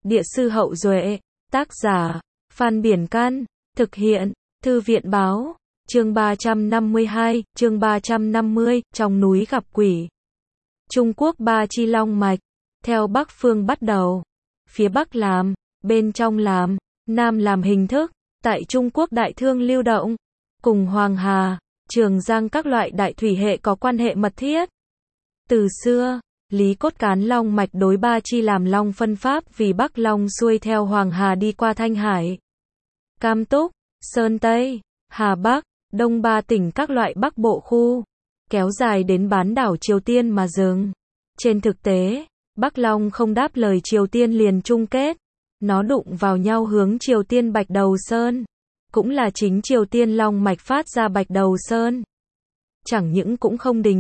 Địa sư Hậu Duệ, tác giả, Phan Biển Can, thực hiện, Thư viện Báo, chương 352, chương 350, trong núi gặp quỷ. Trung Quốc Ba Chi Long Mạch, theo Bắc phương bắt đầu, phía Bắc làm, bên trong làm, Nam làm hình thức, tại Trung Quốc đại thương lưu động, cùng Hoàng Hà, Trường Giang các loại đại thủy hệ có quan hệ mật thiết. Từ xưa, Lý Cốt Cán Long Mạch đối Ba Chi làm Long phân pháp vì Bắc Long xuôi theo Hoàng Hà đi qua Thanh Hải, Cam Túc, Sơn Tây, Hà Bắc, Đông ba tỉnh các loại Bắc Bộ khu, kéo dài đến bán đảo Triều Tiên mà dừng. Trên thực tế, Bắc Long không đáp lời Triều Tiên liền chung kết, nó đụng vào nhau hướng Triều Tiên Bạch Đầu Sơn, cũng là chính Triều Tiên Long Mạch phát ra Bạch Đầu Sơn. Chẳng những cũng không đình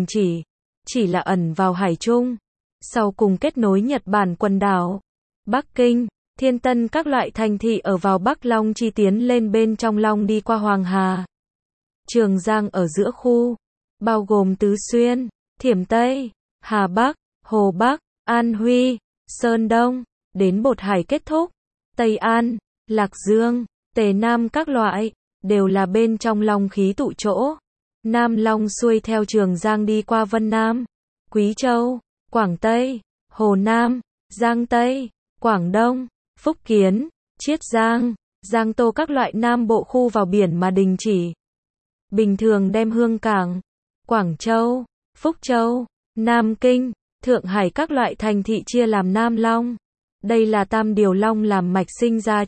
chỉ là ẩn vào Hải Trung, sau cùng kết nối Nhật Bản quần đảo, Bắc Kinh, Thiên Tân các loại thành thị ở vào Bắc Long chi tiến lên bên trong Long đi qua Hoàng Hà. Trường Giang ở giữa khu, bao gồm Tứ Xuyên, Thiểm Tây, Hà Bắc, Hồ Bắc, An Huy, Sơn Đông, đến Bột Hải kết thúc, Tây An, Lạc Dương, Tề Nam các loại, đều là bên trong Long khí tụ chỗ. Nam Long xuôi theo Trường Giang đi qua Vân Nam, Quý Châu, Quảng Tây, Hồ Nam, Giang Tây, Quảng Đông, Phúc Kiến, Chiết Giang, Giang Tô các loại Nam Bộ khu vào biển mà đình chỉ. Bình thường đem Hương Cảng, Quảng Châu, Phúc Châu, Nam Kinh, Thượng Hải các loại thành thị chia làm Nam Long. Đây là tam điều Long làm mạch sinh ra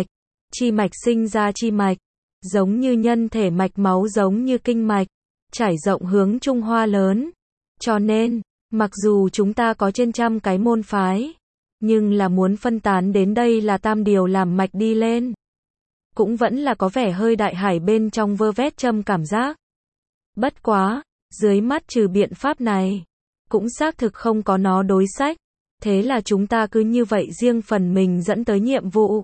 chi mạch sinh ra chi mạch, giống như nhân thể mạch máu giống như kinh mạch, trải rộng hướng Trung Hoa lớn. Cho nên, mặc dù chúng ta có trên trăm cái môn phái, nhưng là muốn phân tán đến đây là tam điều làm mạch đi lên, cũng vẫn là có vẻ hơi đại hải bên trong vơ vét châm cảm giác. Bất quá, dưới mắt trừ biện pháp này, cũng xác thực không có nó đối sách, thế là chúng ta cứ như vậy riêng phần mình dẫn tới nhiệm vụ.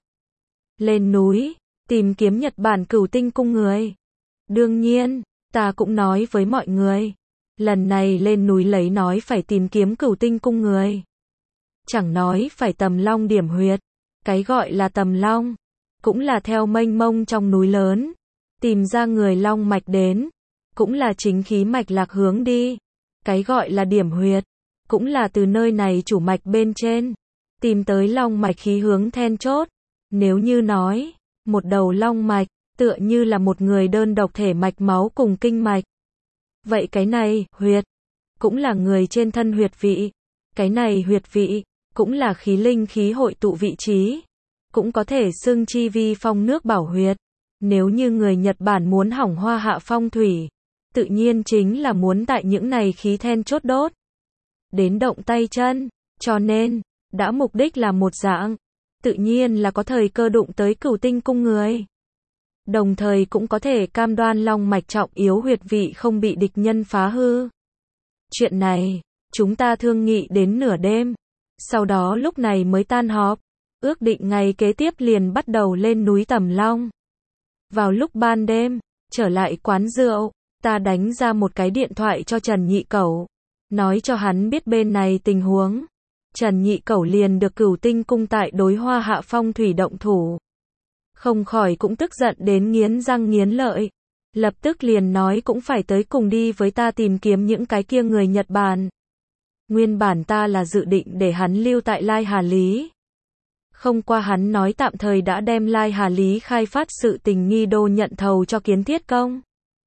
Lên núi, tìm kiếm Nhật Bản Cửu Tinh cung người. Đương nhiên, ta cũng nói với mọi người, lần này lên núi lấy nói phải tìm kiếm Cửu Tinh cung người. Chẳng nói phải tầm long điểm huyệt, cái gọi là tầm long, cũng là theo mênh mông trong núi lớn, tìm ra người long mạch đến, cũng là chính khí mạch lạc hướng đi. Cái gọi là điểm huyệt, cũng là từ nơi này chủ mạch bên trên, tìm tới long mạch khí hướng then chốt. Nếu như nói, một đầu long mạch, tựa như là một người đơn độc thể mạch máu cùng kinh mạch. Vậy cái này, huyệt, cũng là người trên thân huyệt vị. Cái này huyệt vị, cũng là khí linh khí hội tụ vị trí. Cũng có thể xưng chi vi phong nước bảo huyệt. Nếu như người Nhật Bản muốn hỏng hoa hạ phong thủy, tự nhiên chính là muốn tại những này khí then chốt đốt. Đến động tay chân, cho nên, đã mục đích là một dạng, tự nhiên là có thời cơ đụng tới Cửu Tinh cung người. Đồng thời cũng có thể cam đoan long mạch trọng yếu huyệt vị không bị địch nhân phá hư. Chuyện này, chúng ta thương nghị đến nửa đêm, sau đó lúc này mới tan họp, ước định ngày kế tiếp liền bắt đầu lên núi Tầm Long. Vào lúc ban đêm, trở lại quán rượu, ta đánh ra một cái điện thoại cho Trần Nhị Cẩu, nói cho hắn biết bên này tình huống. Trần Nhị Cẩu liền được Cửu Tinh cung tại đối hoa hạ phong thủy động thủ. Không khỏi cũng tức giận đến nghiến răng nghiến lợi. Lập tức liền nói cũng phải tới cùng đi với ta tìm kiếm những cái kia người Nhật Bản. Nguyên bản ta là dự định để hắn lưu tại Lai Hà Lý. Không qua hắn nói tạm thời đã đem Lai Hà Lý khai phát sự tình nghi đô nhận thầu cho Kiến Thiết Công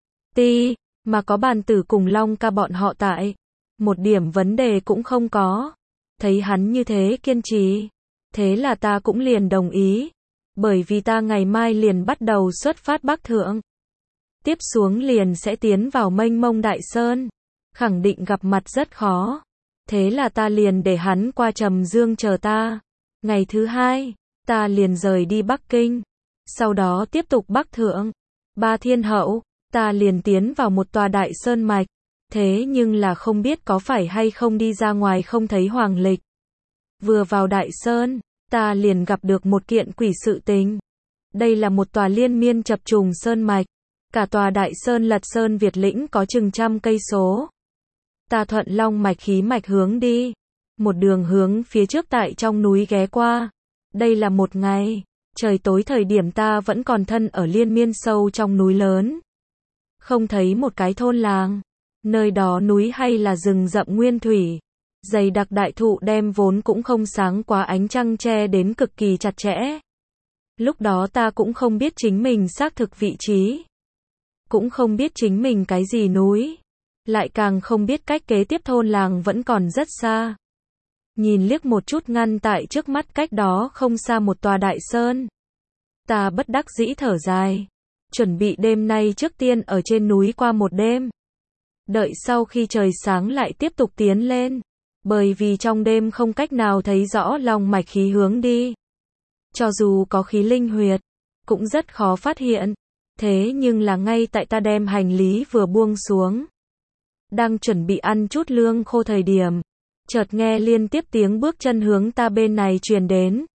ty, mà có Bàn Tử cùng Long ca bọn họ tại. Một điểm vấn đề cũng không có. Thấy hắn như thế kiên trì, thế là ta cũng liền đồng ý. Bởi vì ta ngày mai liền bắt đầu xuất phát Bắc Thượng. Tiếp xuống liền sẽ tiến vào mênh mông Đại Sơn. Khẳng định gặp mặt rất khó. Thế là ta liền để hắn qua Trầm Dương chờ ta. Ngày thứ hai, ta liền rời đi Bắc Kinh. Sau đó tiếp tục Bắc Thượng. Ba Thiên Hậu, ta liền tiến vào một tòa Đại Sơn mạch. Thế nhưng là không biết có phải hay không đi ra ngoài không thấy Hoàng Lịch. Vừa vào Đại Sơn, ta liền gặp được một kiện quỷ sự tình. Đây là một tòa liên miên chập trùng sơn mạch. Cả tòa Đại Sơn Lật Sơn Việt Lĩnh có chừng 100 cây số. Ta thuận long mạch khí mạch hướng đi. Một đường hướng phía trước tại trong núi ghé qua. Đây là một ngày, trời tối thời điểm ta vẫn còn thân ở liên miên sâu trong núi lớn. Không thấy một cái thôn làng. Nơi đó núi hay là rừng rậm nguyên thủy. Dày đặc đại thụ đem vốn cũng không sáng quá ánh trăng che đến cực kỳ chặt chẽ. Lúc đó ta cũng không biết chính mình xác thực vị trí. Cũng không biết chính mình cái gì núi. Lại càng không biết cách kế tiếp thôn làng vẫn còn rất xa. Nhìn liếc một chút ngăn tại trước mắt cách đó không xa một tòa đại sơn. Ta bất đắc dĩ thở dài. Chuẩn bị đêm nay trước tiên ở trên núi qua một đêm. Đợi sau khi trời sáng lại tiếp tục tiến lên. Bởi vì trong đêm không cách nào thấy rõ lòng mạch khí hướng đi. Cho dù có khí linh huyệt, cũng rất khó phát hiện. Thế nhưng là ngay tại ta đem hành lý vừa buông xuống. Đang chuẩn bị ăn chút lương khô thời điểm. Chợt nghe liên tiếp tiếng bước chân hướng ta bên này truyền đến.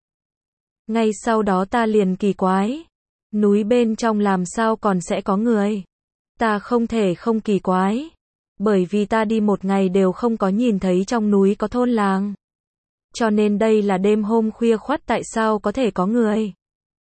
Ngay sau đó ta liền kỳ quái. Núi bên trong làm sao còn sẽ có người? Ta không thể không kỳ quái. Bởi vì ta đi một ngày đều không có nhìn thấy trong núi có thôn làng. Cho nên đây là đêm hôm khuya khoắt tại sao có thể có người?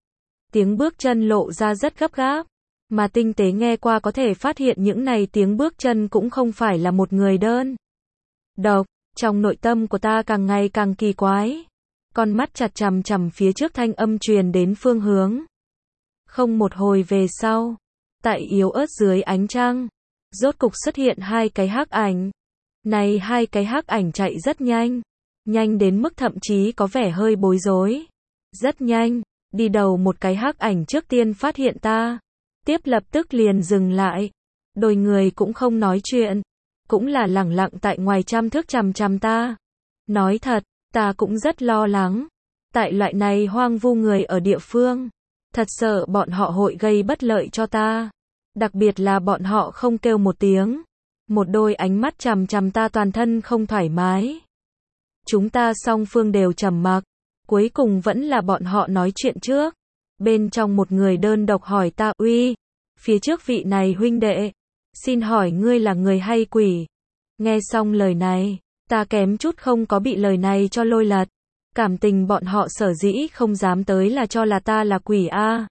Tiếng bước chân lộ ra rất gấp gáp. Mà tinh tế nghe qua có thể phát hiện những này tiếng bước chân cũng không phải là một người đơn độc. Trong nội tâm của ta càng ngày càng kỳ quái. Con mắt chặt chằm chằm phía trước thanh âm truyền đến phương hướng. Không một hồi về sau, tại yếu ớt dưới ánh trăng, rốt cục xuất hiện hai cái hắc ảnh. Này hai cái hắc ảnh chạy rất nhanh, nhanh đến mức thậm chí có vẻ hơi bối rối. Rất nhanh, đi đầu một cái hắc ảnh trước tiên phát hiện ta, tiếp lập tức liền dừng lại. Đôi người cũng không nói chuyện, cũng là lẳng lặng tại ngoài trăm thước chằm chằm ta. Nói thật, ta cũng rất lo lắng. Tại loại này hoang vu người ở địa phương, thật sợ bọn họ hội gây bất lợi cho ta. Đặc biệt là bọn họ không kêu một tiếng. Một đôi ánh mắt chằm chằm ta toàn thân không thoải mái. Chúng ta song phương đều trầm mặc. Cuối cùng vẫn là bọn họ nói chuyện trước. Bên trong một người đơn độc hỏi ta, uy, phía trước vị này huynh đệ, xin hỏi ngươi là người hay quỷ? Nghe xong lời này, ta kém chút không có bị lời này cho lôi lật. Cảm tình bọn họ sở dĩ không dám tới là cho là ta là quỷ a.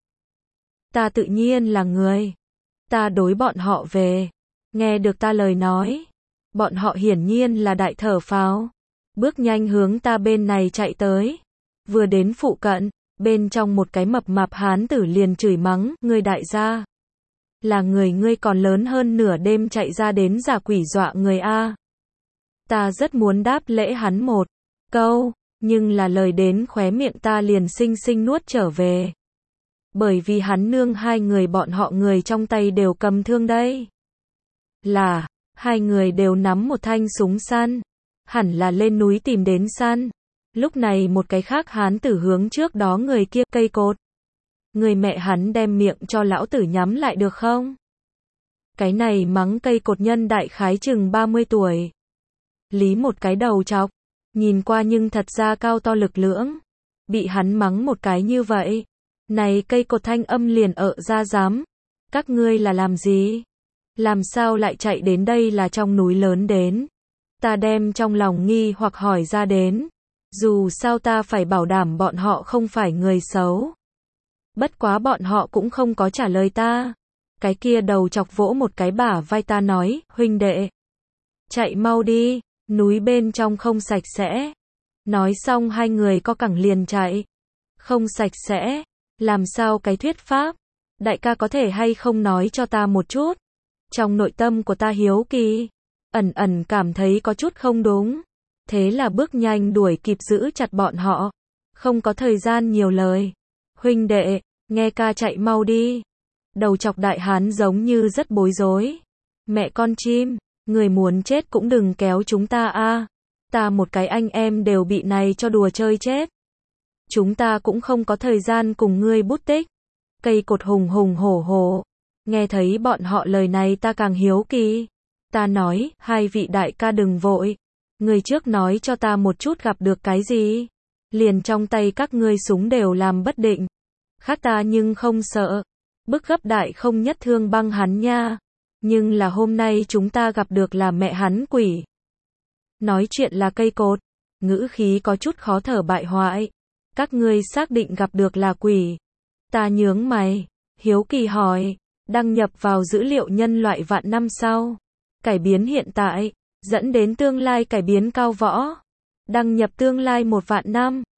Ta tự nhiên là người. Ta đối bọn họ về. Nghe được ta lời nói. Bọn họ hiển nhiên là đại thở phào. Bước nhanh hướng ta bên này chạy tới. Vừa đến phụ cận, bên trong một cái mập mạp hán tử liền chửi mắng, ngươi đại gia. Là người ngươi còn lớn hơn nửa đêm chạy ra đến giả quỷ dọa người a. Ta rất muốn đáp lễ hắn một câu, nhưng là lời đến khóe miệng ta liền xinh xinh nuốt trở về. Bởi vì hắn nương hai người bọn họ người trong tay đều cầm thương đây. Là, hai người đều nắm một thanh súng săn. Hẳn là lên núi tìm đến săn. Lúc này một cái khác hán tử hướng trước đó người kia cây cột. Người mẹ hắn đem miệng cho lão tử nhắm lại được không? Cái này mắng cây cột nhân đại khái chừng 30 tuổi. Lý một cái đầu chọc. Nhìn qua nhưng thật ra cao to lực lưỡng. Bị hắn mắng một cái như vậy. Này cây cột thanh âm liền ra dám. Các ngươi là làm gì? Làm sao lại chạy đến đây là trong núi lớn đến? Ta đem trong lòng nghi hoặc hỏi ra đến. Dù sao ta phải bảo đảm bọn họ không phải người xấu. Bất quá bọn họ cũng không có trả lời ta. Cái kia đầu chọc vỗ một cái bả vai ta nói, huynh đệ. Chạy mau đi, núi bên trong không sạch sẽ. Nói xong hai người co cẳng liền chạy. Không sạch sẽ, làm sao cái thuyết pháp? Đại ca có thể hay không nói cho ta một chút? Trong nội tâm của ta hiếu kỳ, ẩn ẩn cảm thấy có chút không đúng. Thế là bước nhanh đuổi kịp giữ chặt bọn họ. Không có thời gian nhiều lời. Huynh đệ, nghe ca chạy mau đi. Đầu chọc đại hán giống như rất bối rối. Mẹ con chim, người muốn chết cũng đừng kéo chúng ta a. Ta một cái anh em đều bị này cho đùa chơi chết. Chúng ta cũng không có thời gian cùng ngươi bút tích. Cây cột hùng hùng hổ hổ. Nghe thấy bọn họ lời này ta càng hiếu kỳ. Ta nói, hai vị đại ca đừng vội. Người trước nói cho ta một chút gặp được cái gì. Liền trong tay các ngươi súng đều làm bất định. Khác ta nhưng không sợ. Bức gấp đại không nhất thương băng hắn nha. Nhưng là hôm nay chúng ta gặp được là mẹ hắn quỷ. Nói chuyện là cây cột. Ngữ khí có chút khó thở bại hoại. Các ngươi xác định gặp được là quỷ. Ta nhướng mày, hiếu kỳ hỏi, đăng nhập vào dữ liệu nhân loại vạn năm sau. Cải biến hiện tại, dẫn đến tương lai cải biến cao võ. Đăng nhập tương lai 1 vạn năm.